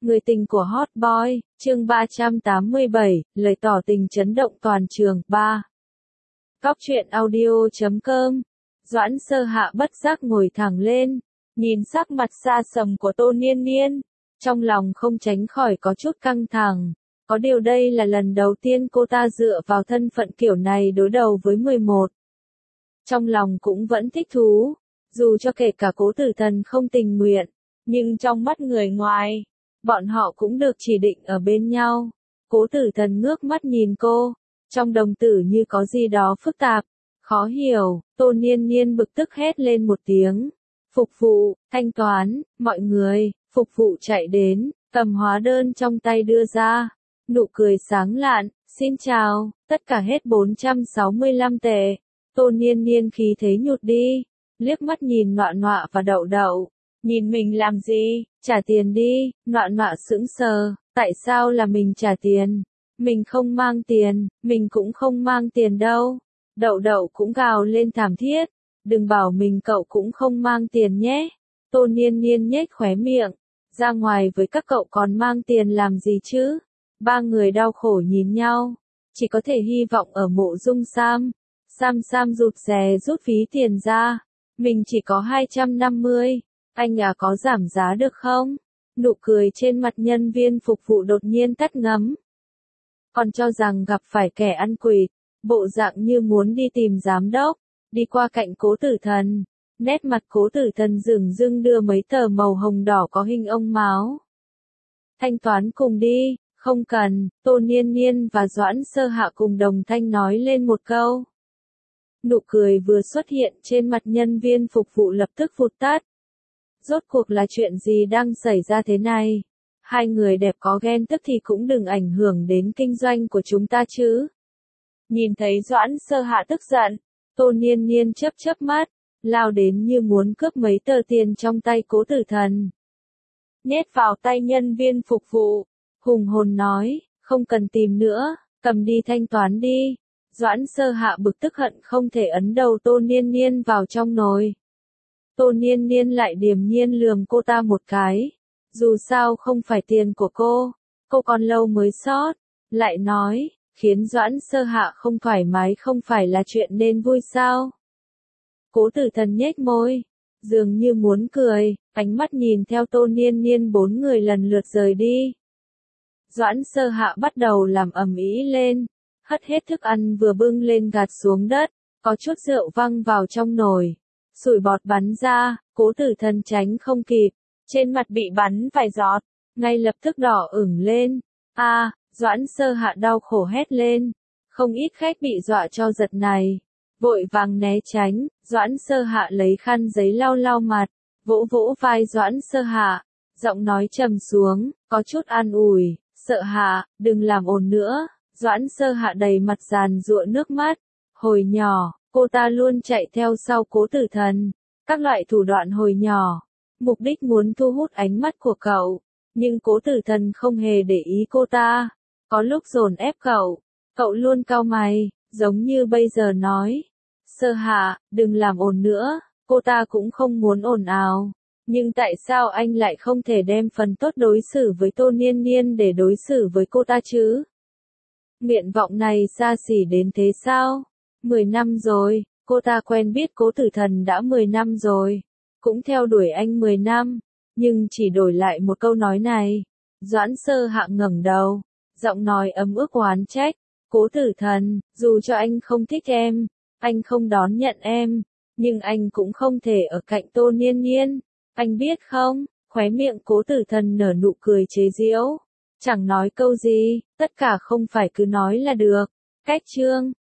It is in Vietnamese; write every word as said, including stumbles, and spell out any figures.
Người tình của Hot Boy, chương ba trăm tám mươi bảy, lời tỏ tình chấn động toàn trường, ba. Cóc truyện audio chấm com. Doãn Sơ Hạ bất giác ngồi thẳng lên, nhìn sắc mặt xa sầm của Tô Niên Niên, trong lòng không tránh khỏi có chút căng thẳng. Có điều đây là lần đầu tiên cô ta dựa vào thân phận kiểu này đối đầu với mười một. Trong lòng cũng vẫn thích thú, dù cho kể cả Cố Tử Thần không tình nguyện, nhưng trong mắt người ngoài, bọn họ cũng được chỉ định ở bên nhau. Cố Tử Thần ngước mắt nhìn cô, trong đồng tử như có gì đó phức tạp, khó hiểu. Tô Niên Niên bực tức hét lên một tiếng. Phục vụ, thanh toán, mọi người. Phục vụ chạy đến, cầm hóa đơn trong tay đưa ra. Nụ cười sáng lạn, xin chào, tất cả hết bốn trăm sáu mươi lăm tệ. Tô Niên Niên khí thế nhụt đi, liếc mắt nhìn Nọa Nọa và Đậu Đậu. Nhìn mình làm gì, trả tiền đi. Nọa Nọa sững sờ, tại sao là mình trả tiền? Mình không mang tiền, mình cũng không mang tiền đâu. Đậu Đậu cũng gào lên thảm thiết, đừng bảo mình cậu cũng không mang tiền nhé. Tô Niên Niên nhếch khóe miệng, ra ngoài với các cậu còn mang tiền làm gì chứ? Ba người đau khổ nhìn nhau, chỉ có thể hy vọng ở Mộ Dung Sam. Sam Sam rụt rè rút phí tiền ra, mình chỉ có hai trăm năm mươi, anh à có giảm giá được không? Nụ cười trên mặt nhân viên phục vụ đột nhiên tắt ngấm. Còn cho rằng gặp phải kẻ ăn quỵt, bộ dạng như muốn đi tìm giám đốc, đi qua cạnh Cố Tử Thần. Nét mặt Cố Tử Thần dửng dưng đưa mấy tờ màu hồng đỏ có hình ông máu. Thanh toán cùng đi, không cần. Tô Niên Niên và Doãn Sơ Hạ cùng đồng thanh nói lên một câu. Nụ cười vừa xuất hiện trên mặt nhân viên phục vụ lập tức vụt tắt. Rốt cuộc là chuyện gì đang xảy ra thế này? Hai người đẹp có ghen tức thì cũng đừng ảnh hưởng đến kinh doanh của chúng ta chứ. Nhìn thấy Doãn Sơ Hạ tức giận, Tô Niên Niên chớp chớp mắt, lao đến như muốn cướp mấy tờ tiền trong tay Cố Tử Thần. Nhét vào tay nhân viên phục vụ, hùng hồn nói, không cần tìm nữa, cầm đi thanh toán đi. Doãn Sơ Hạ bực tức hận không thể ấn đầu Tô Niên Niên vào trong nồi. Tô Niên Niên lại điềm nhiên lườm cô ta một cái. Dù sao không phải tiền của cô, cô còn lâu mới sót. Lại nói, khiến Doãn Sơ Hạ không thoải mái không phải là chuyện nên vui sao? Cố Tử Thần nhếch môi, dường như muốn cười, ánh mắt nhìn theo Tô Niên Niên bốn người lần lượt rời đi. Doãn Sơ Hạ bắt đầu làm ầm ĩ lên, hất hết thức ăn vừa bưng lên gạt xuống đất, có chút rượu văng vào trong nồi. Sủi bọt bắn ra, Cố Tử Thần tránh không kịp, trên mặt bị bắn vài giọt, ngay lập tức đỏ ửng lên. A, à, Doãn Sơ Hạ đau khổ hét lên, không ít khách bị dọa cho giật này, vội vàng né tránh. Doãn Sơ Hạ lấy khăn giấy lau lau mặt, vỗ vỗ vai Doãn Sơ Hạ, giọng nói trầm xuống, có chút an ủi, Sợ Hạ, đừng làm ồn nữa. Doãn Sơ Hạ đầy mặt giàn giụa nước mắt, hồi nhỏ, cô ta luôn chạy theo sau Cố Tử Thần, các loại thủ đoạn hồi nhỏ, mục đích muốn thu hút ánh mắt của cậu, nhưng Cố Tử Thần không hề để ý cô ta, có lúc dồn ép cậu, cậu luôn cau mày, giống như bây giờ nói, Sơ Hạ, đừng làm ồn nữa. Cô ta cũng không muốn ồn ào, nhưng tại sao anh lại không thể đem phần tốt đối xử với Tô Niên Niên để đối xử với cô ta chứ? Nguyện vọng này xa xỉ đến thế sao? Mười năm rồi, cô ta quen biết Cố Tử Thần đã mười năm rồi, cũng theo đuổi anh mười năm, nhưng chỉ đổi lại một câu nói này. Doãn Sơ Hạ ngẩng đầu, giọng nói ấm ức oán trách, Cố Tử Thần, dù cho anh không thích em, anh không đón nhận em, nhưng anh cũng không thể ở cạnh Tô Niên Niên, anh biết không? Khóe miệng Cố Tử Thần nở nụ cười chế giễu, chẳng nói câu gì, tất cả không phải cứ nói là được. Cách chương